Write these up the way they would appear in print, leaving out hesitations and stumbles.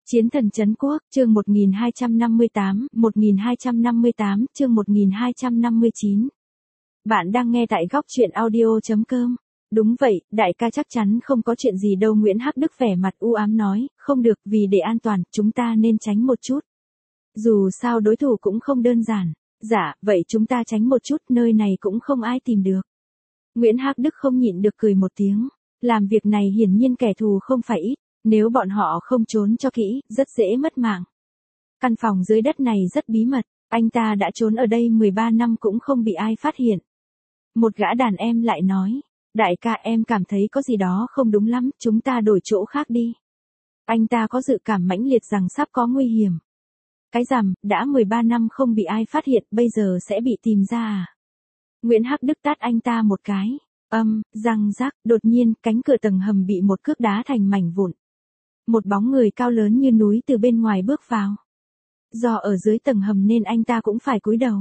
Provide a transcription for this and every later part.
Chiến thần trấn quốc, chương 1258, chương 1259. Bạn đang nghe tại góc truyện audio.com. Đúng vậy, đại ca chắc chắn không có chuyện gì đâu. Nguyễn Hắc Đức vẻ mặt u ám nói, không được, vì để an toàn, chúng ta nên tránh một chút. Dù sao đối thủ cũng không đơn giản. Dạ, vậy chúng ta tránh một chút, nơi này cũng không ai tìm được. Nguyễn Hắc Đức không nhịn được cười một tiếng. Làm việc này hiển nhiên kẻ thù không phải ít. Nếu bọn họ không trốn cho kỹ, rất dễ mất mạng. Căn phòng dưới đất này rất bí mật, anh ta đã trốn ở đây 13 năm cũng không bị ai phát hiện. Một gã đàn em lại nói, đại ca em cảm thấy có gì đó không đúng lắm, chúng ta đổi chỗ khác đi. Anh ta có dự cảm mãnh liệt rằng sắp có nguy hiểm. Cái rằm, đã 13 năm không bị ai phát hiện, bây giờ sẽ bị tìm ra à? Nguyễn Hắc Đức tát anh ta một cái. Răng rắc, đột nhiên, cánh cửa tầng hầm bị một cước đá thành mảnh vụn. Một bóng người cao lớn như núi từ bên ngoài bước vào. Do ở dưới tầng hầm nên anh ta cũng phải cúi đầu.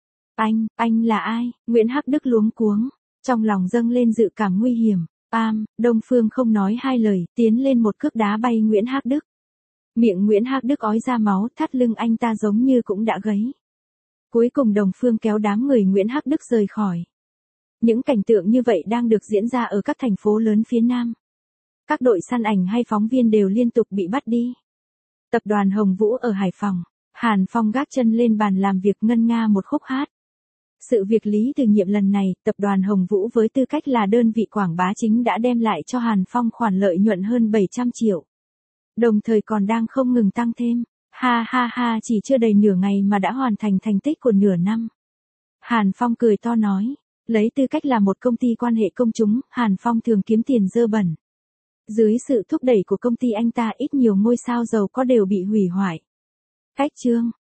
Anh là ai? Nguyễn Hắc Đức luống cuống, trong lòng dâng lên dự cảm nguy hiểm. Đông Phương không nói hai lời, tiến lên một cước đá bay Nguyễn Hắc Đức. Miệng Nguyễn Hắc Đức ói ra máu, thắt lưng anh ta giống như cũng đã gãy. Cuối cùng Đông Phương kéo đám người Nguyễn Hắc Đức rời khỏi. Những cảnh tượng như vậy đang được diễn ra ở các thành phố lớn phía Nam. Các đội săn ảnh hay phóng viên đều liên tục bị bắt đi. Tập đoàn Hồng Vũ ở Hải Phòng, Hàn Phong gác chân lên bàn làm việc ngân nga một khúc hát. Sự việc Lý Từ Nhiệm lần này, tập đoàn Hồng Vũ với tư cách là đơn vị quảng bá chính đã đem lại cho Hàn Phong khoản lợi nhuận hơn 700 triệu. Đồng thời còn đang không ngừng tăng thêm. Ha, chỉ chưa đầy nửa ngày mà đã hoàn thành thành tích của nửa năm. Hàn Phong cười to nói, lấy tư cách là một công ty quan hệ công chúng, Hàn Phong thường kiếm tiền dơ bẩn. Dưới sự thúc đẩy của công ty anh ta ít nhiều ngôi sao giàu có đều bị hủy hoại. Cách chương,